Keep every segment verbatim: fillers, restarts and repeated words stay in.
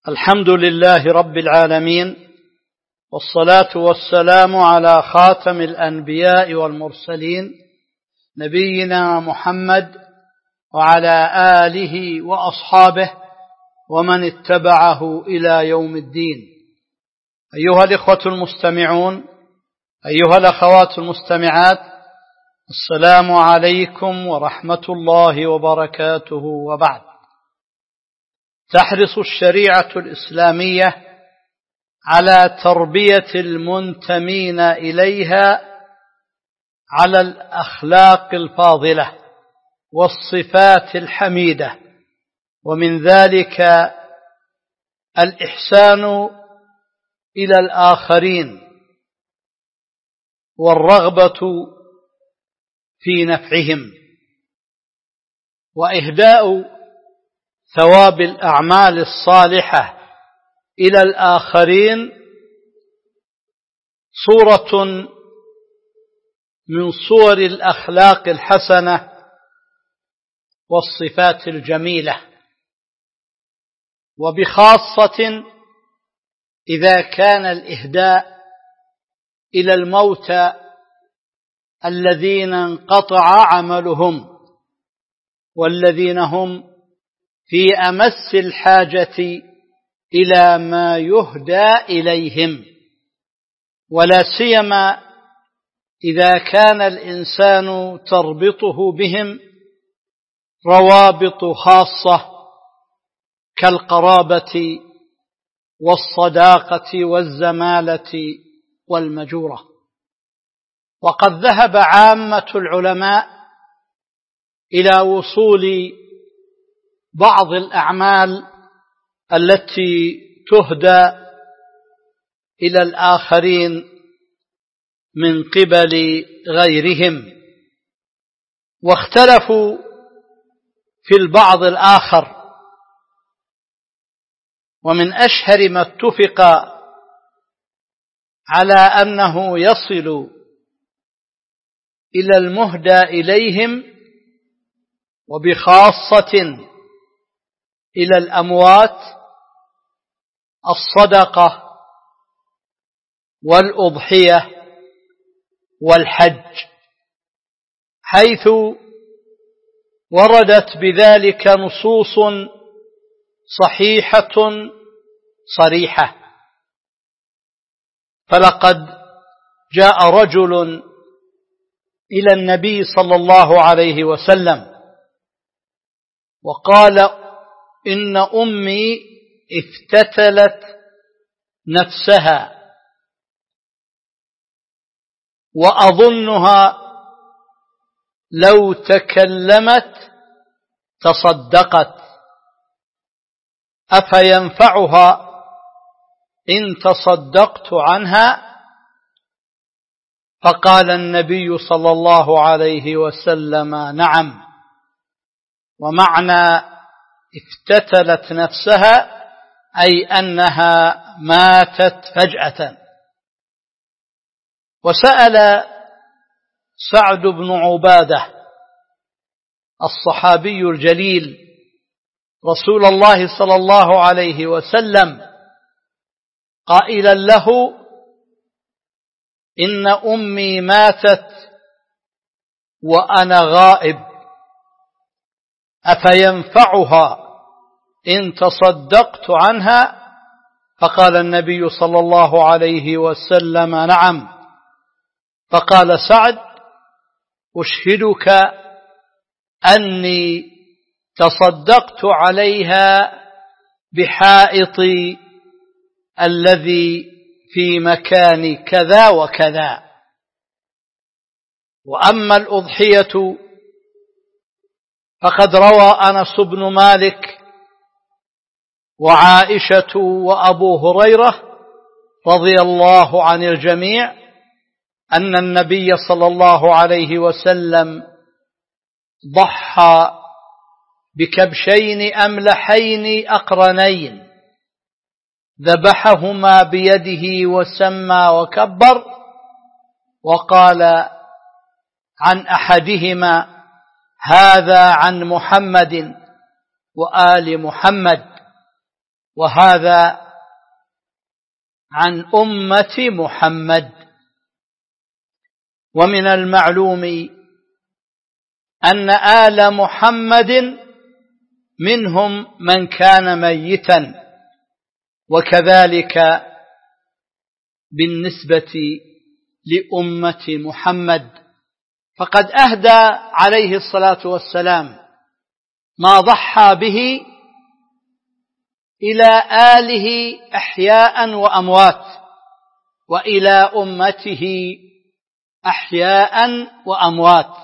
الحمد لله رب العالمين، والصلاة والسلام على خاتم الأنبياء والمرسلين نبينا محمد وعلى آله وأصحابه ومن اتبعه إلى يوم الدين. أيها الإخوة المستمعون، أيها الأخوات المستمعات، السلام عليكم ورحمة الله وبركاته. وبعد، تحرص الشريعة الإسلامية على تربية المنتمين إليها على الأخلاق الفاضلة والصفات الحميدة، ومن ذلك الإحسان إلى الآخرين والرغبة في نفعهم، وإهداء ثواب الأعمال الصالحة إلى الآخرين صورة من صور الأخلاق الحسنة والصفات الجميلة، وبخاصة إذا كان الإهداء إلى الموتى الذين انقطع عملهم والذين هم في أمس الحاجة إلى ما يهدى إليهم، ولا سيما إذا كان الإنسان تربطه بهم روابط خاصة كالقرابة والصداقة والزمالة والمجورة. وقد ذهب عامة العلماء إلى وصول بعض الأعمال التي تهدى إلى الآخرين من قبل غيرهم، واختلفوا في البعض الآخر، ومن أشهر ما اتفق على أنه يصل إلى المهدى إليهم وبخاصة إلى الأموات الصدقة والأضحية والحج، حيث وردت بذلك نصوص صحيحة صريحة. فلقد جاء رجل إلى النبي صلى الله عليه وسلم وقال: إن أمي افتتلت نفسها وأظنها لو تكلمت تصدقت، أفينفعها إن تصدقت عنها؟ فقال النبي صلى الله عليه وسلم: نعم. ومعنى افتتلت نفسها أي أنها ماتت فجأة. وسأل سعد بن عبادة الصحابي الجليل رسول الله صلى الله عليه وسلم قائلا له: إن أمي ماتت وأنا غائب، أفينفعها إن تصدقت عنها؟ فقال النبي صلى الله عليه وسلم: نعم. فقال سعد: أشهدك أني تصدقت عليها بحائطي الذي في مكان كذا وكذا. وأما الأضحية فقد روى أنس بن مالك وعائشة وأبو هريرة رضي الله عن الجميع أن النبي صلى الله عليه وسلم ضحى بكبشين أملحين أقرنين، ذبحهما بيده وسمى وكبر، وقال عن أحدهما: هذا عن محمد وآل محمد، وهذا عن أمة محمد. ومن المعلوم أن آل محمد منهم من كان ميتا، وكذلك بالنسبة لأمة محمد، فقد أهدى عليه الصلاة والسلام ما ضحى به إلى آله أحياء وأموات، وإلى أمته أحياء وأموات،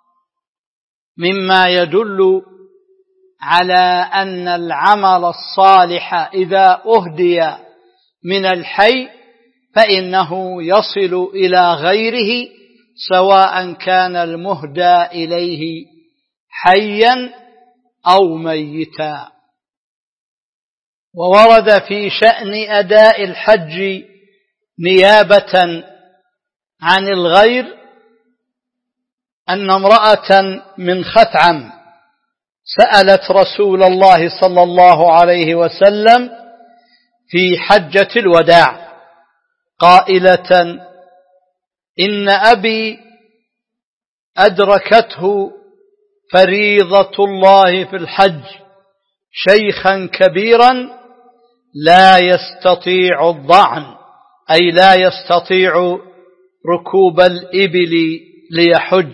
مما يدل على أن العمل الصالح إذا أهدي من الحي فإنه يصل إلى غيره، سواء كان المهدى إليه حيا أو ميتا. وورد في شأن أداء الحج نيابة عن الغير أن امرأة من خثعم سألت رسول الله صلى الله عليه وسلم في حجة الوداع قائلة: إن أبي أدركته فريضة الله في الحج شيخا كبيرا لا يستطيع الضعن، أي لا يستطيع ركوب الإبل ليحج،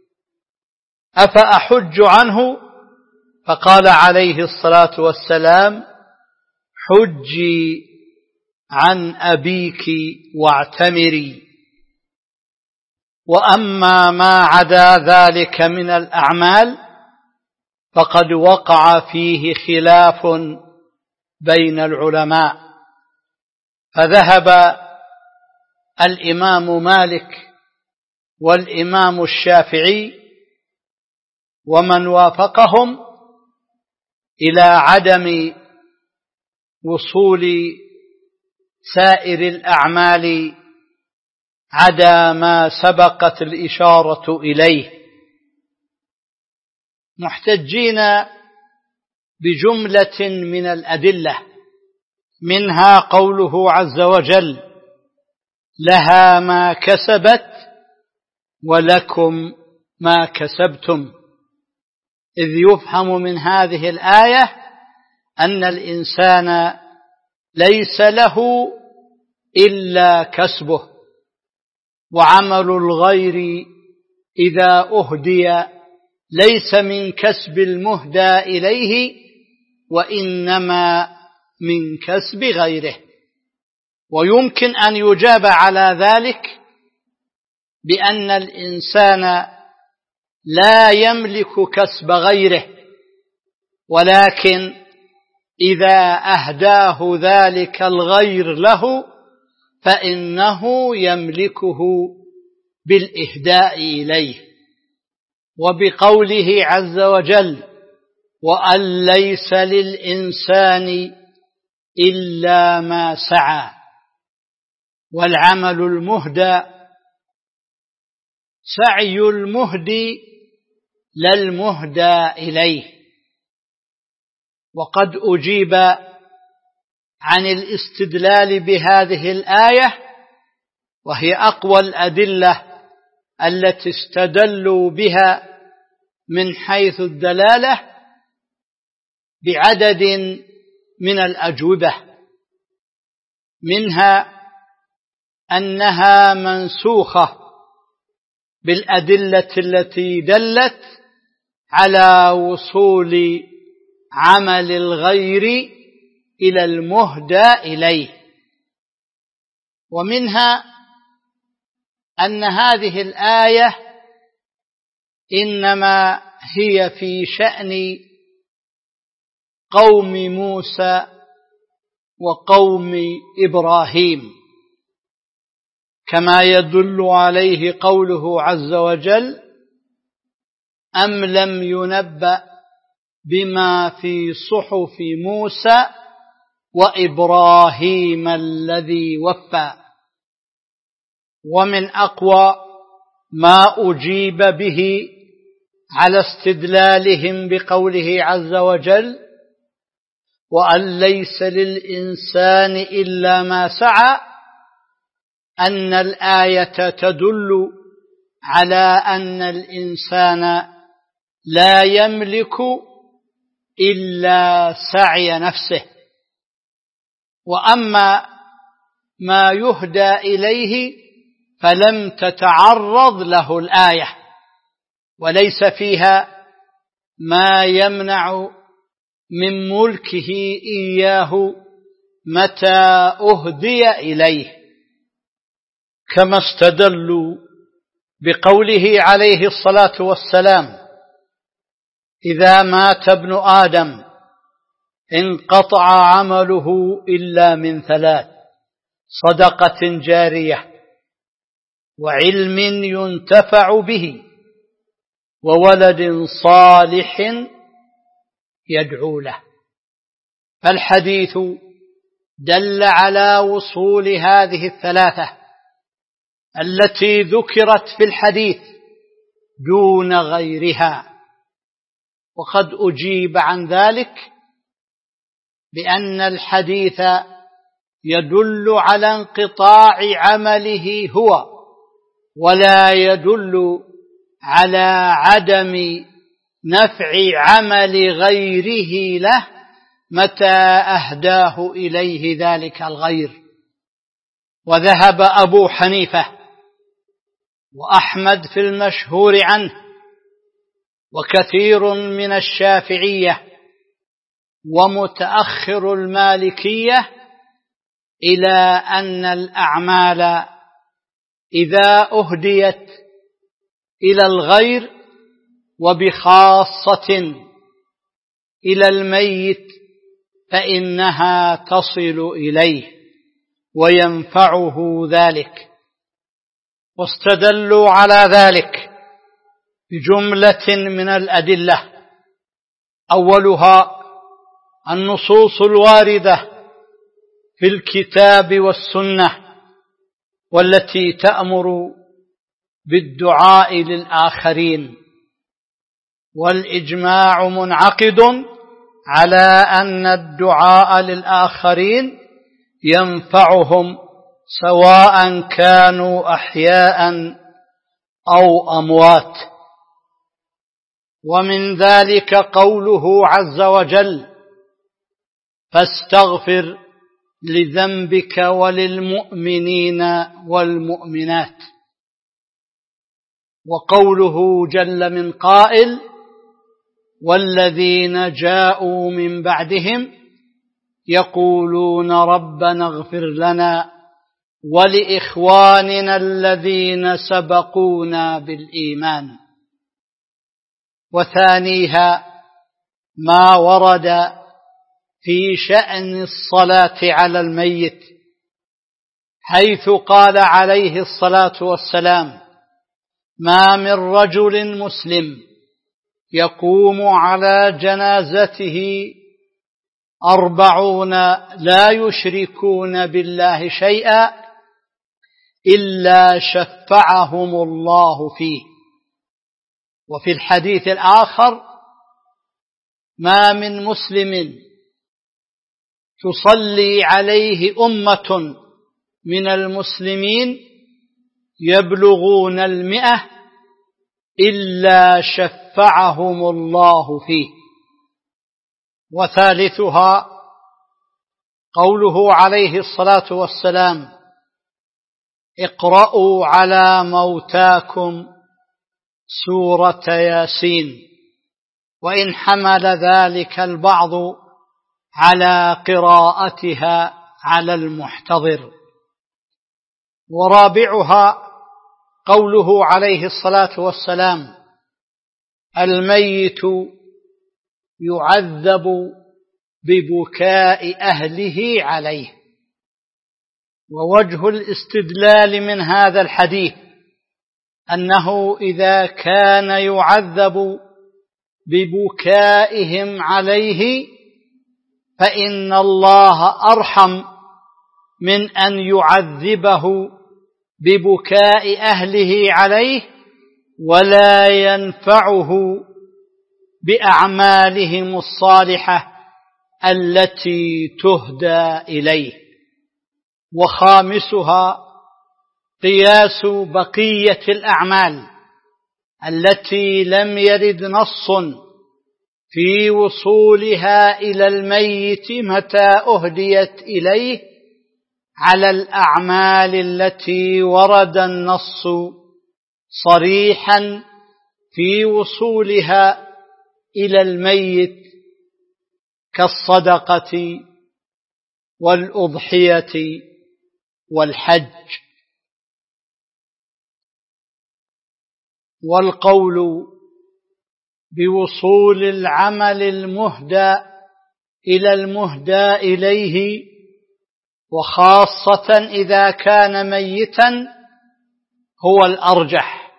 أفأحج عنه؟ فقال عليه الصلاة والسلام: حجي عن أبيك واعتمري. وأما ما عدا ذلك من الأعمال فقد وقع فيه خلاف بين العلماء، فذهب الإمام مالك والإمام الشافعي ومن وافقهم إلى عدم وصول سائر الأعمال عدا ما سبقت الإشارة إليه، محتجين بجملة من الأدلة، منها قوله عز وجل: لها ما كسبت ولكم ما كسبتم، إذ يفهم من هذه الآية أن الإنسان ليس له إلا كسبه، وعمل الغير إذا أهدي ليس من كسب المهدى إليه، وإنما من كسب غيره. ويمكن أن يجاب على ذلك بأن الإنسان لا يملك كسب غيره، ولكن إذا أهداه ذلك الغير له فإنه يملكه بالإهداء إليه. وبقوله عز وجل: وأن ليس للإنسان إلا ما سعى، والعمل المهدى سعي المهدي لا المهدى إليه. وقد أجيب عن الاستدلال بهذه الآية، وهي أقوى الأدلة التي استدلوا بها من حيث الدلالة، بعدد من الأجوبة، منها أنها منسوخة بالأدلة التي دلت على وصول عمل الغير إلى المهدى إليه، ومنها أن هذه الآية إنما هي في شأن قوم موسى وقوم إبراهيم، كما يدل عليه قوله عز وجل: أم لم ينبأ بما في صحف موسى وإبراهيم الذي وفى. ومن أقوى ما أجيب به على استدلالهم بقوله عز وجل: وأن ليس للإنسان إلا ما سعى، أن الآية تدل على أن الإنسان لا يملك إلا سعي نفسه. وأما ما يهدى إليه فلم تتعرض له الآية، وليس فيها ما يمنع من ملكه إياه متى أهدي إليه، كما استدلوا بقوله عليه الصلاة والسلام: إذا مات ابن آدم انقطع عمله إلا من ثلاث: صدقة جارية، وعلم ينتفع به، وولد صالح يدعو له. فالحديث دل على وصول هذه الثلاثة التي ذكرت في الحديث دون غيرها. وقد أجيب عن ذلك بأن الحديث يدل على انقطاع عمله هو، ولا يدل على عدم نفع عمل غيره له متى أهداه إليه ذلك الغير. وذهب أبو حنيفة وأحمد في المشهور عنه وكثير من الشافعية ومتأخر المالكية إلى أن الأعمال إذا أهديت إلى الغير وبخاصة إلى الميت فإنها تصل إليه وينفعه ذلك. واستدلوا على ذلك بجملة من الأدلة، أولها النصوص الواردة في الكتاب والسنة والتي تأمر بالدعاء للآخرين، والإجماع منعقد على أن الدعاء للآخرين ينفعهم سواء كانوا أحياء أو أموات. ومن ذلك قوله عز وجل: فاستغفر لذنبك وللمؤمنين والمؤمنات. وقوله جل من قائل: والذين جاءوا من بعدهم يقولون ربنا اغفر لنا ولإخواننا الذين سبقونا بالإيمان. وثانيها ما ورد في شأن الصلاة على الميت، حيث قال عليه الصلاة والسلام: ما من رجل مسلم يقوم على جنازته أربعون لا يشركون بالله شيئا إلا شفعهم الله فيه. وفي الحديث الآخر: ما من مسلم تصلي عليه أمة من المسلمين يبلغون المئة إلا شفعهم الله فيه. وثالثها قوله عليه الصلاة والسلام: اقرأوا على موتاكم سورة ياسين، وإن حمل ذلك البعض على قراءتها على المحتضر. ورابعها قوله عليه الصلاة والسلام: الميت يعذب ببكاء أهله عليه. ووجه الاستدلال من هذا الحديث أنه إذا كان يعذب ببكائهم عليه فإن الله أرحم من أن يعذبه ببكاء أهله عليه ولا ينفعه بأعمالهم الصالحة التي تهدى إليه. وخامسها قياس بقية الأعمال التي لم يرد نص في وصولها إلى الميت متى أهديت إليه على الأعمال التي ورد النص صريحا في وصولها إلى الميت كالصدقة والأضحية والحج. والقول بوصول العمل المهدى إلى المهدى إليه وخاصة إذا كان ميتا هو الأرجح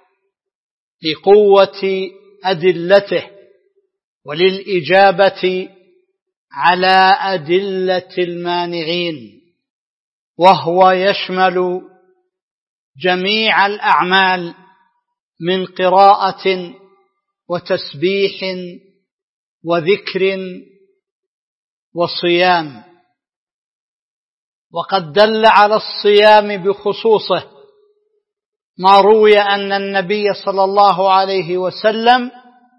لقوة أدلته وللإجابة على أدلة المانعين، وهو يشمل جميع الأعمال من قراءة وتسبيح وذكر وصيام. وقد دل على الصيام بخصوصه ما روي أن النبي صلى الله عليه وسلم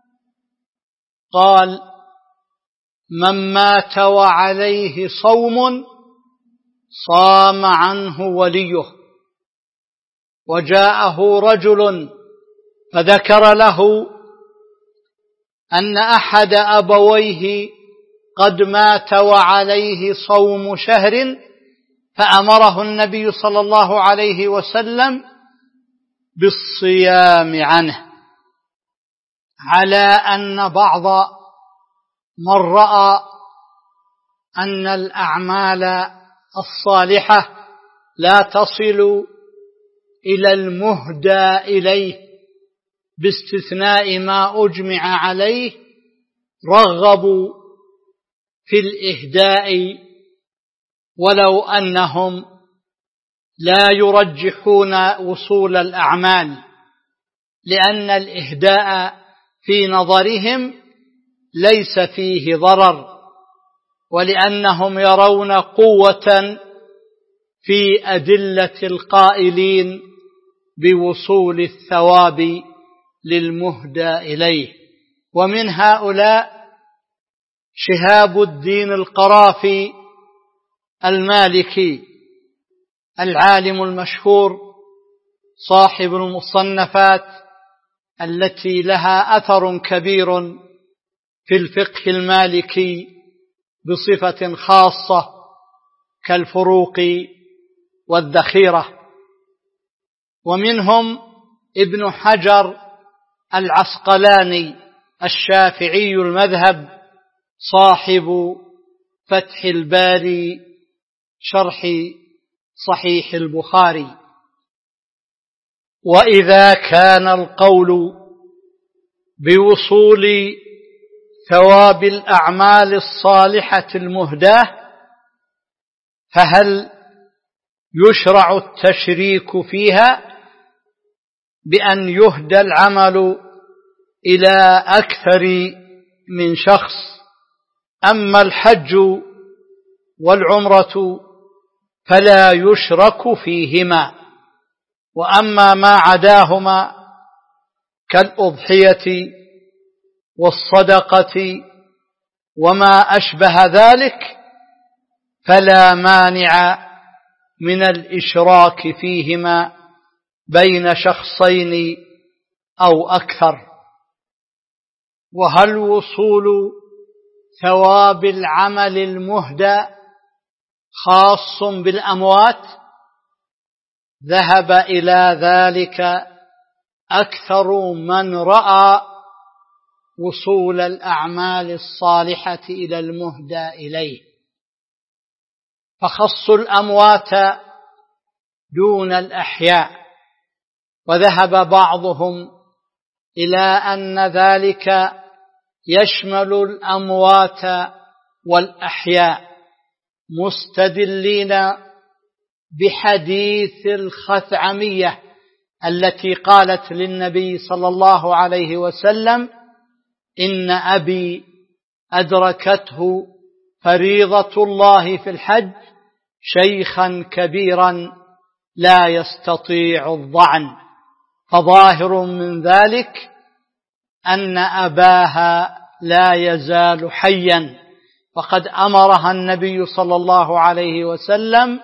قال: من مات وعليه صوم صام عنه وليه. وجاءه رجل فذكر له أن أحد أبويه قد مات وعليه صوم شهر، فأمره النبي صلى الله عليه وسلم بالصيام عنه، على أن بعض من رأى أن الأعمال الصالحة لا تصل إلى المهدى إليه باستثناء ما أجمع عليه رغبوا في الإهداء، ولو أنهم لا يرجحون وصول الأعمال، لأن الإهداء في نظرهم ليس فيه ضرر، ولأنهم يرون قوة في أدلة القائلين بوصول الثواب للمهدى إليه. ومن هؤلاء شهاب الدين القرافي المالكي العالم المشهور صاحب المصنفات التي لها أثر كبير في الفقه المالكي بصفة خاصة كالفروق والذخيرة. ومنهم ابن حجر العسقلاني الشافعي المذهب صاحب فتح الباري شرح صحيح البخاري. وإذا كان القول بوصول ثواب الأعمال الصالحة المهداة، فهل يشرع التشريك فيها بأن يهدى العمل إلى أكثر من شخص؟ أما الحج والعمرة فلا يشرك فيهما، وأما ما عداهما كالأضحية والصدقة وما أشبه ذلك فلا مانع من الإشراك فيهما بين شخصين أو أكثر. وهل وصول ثواب العمل المهدى خاص بالأموات؟ ذهب إلى ذلك أكثر من رأى وصول الأعمال الصالحة إلى المهدى إليه، فخصوا الأموات دون الأحياء. وذهب بعضهم إلى أن ذلك يشمل الأموات والأحياء، مستدلين بحديث الخثعمية التي قالت للنبي صلى الله عليه وسلم: إن أبي أدركته فريضة الله في الحج شيخا كبيرا لا يستطيع الظعن، فظاهر من ذلك أن أباها لا يزال حيا، فقد أمرها النبي صلى الله عليه وسلم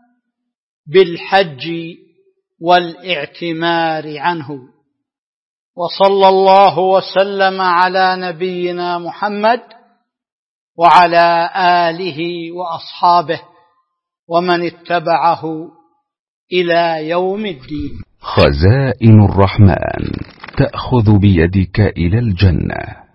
بالحج والاعتمار عنه. وصلى الله وسلم على نبينا محمد وعلى آله وأصحابه ومن اتبعه إلى يوم الدين. خزائن الرحمن تأخذ بيدك إلى الجنة.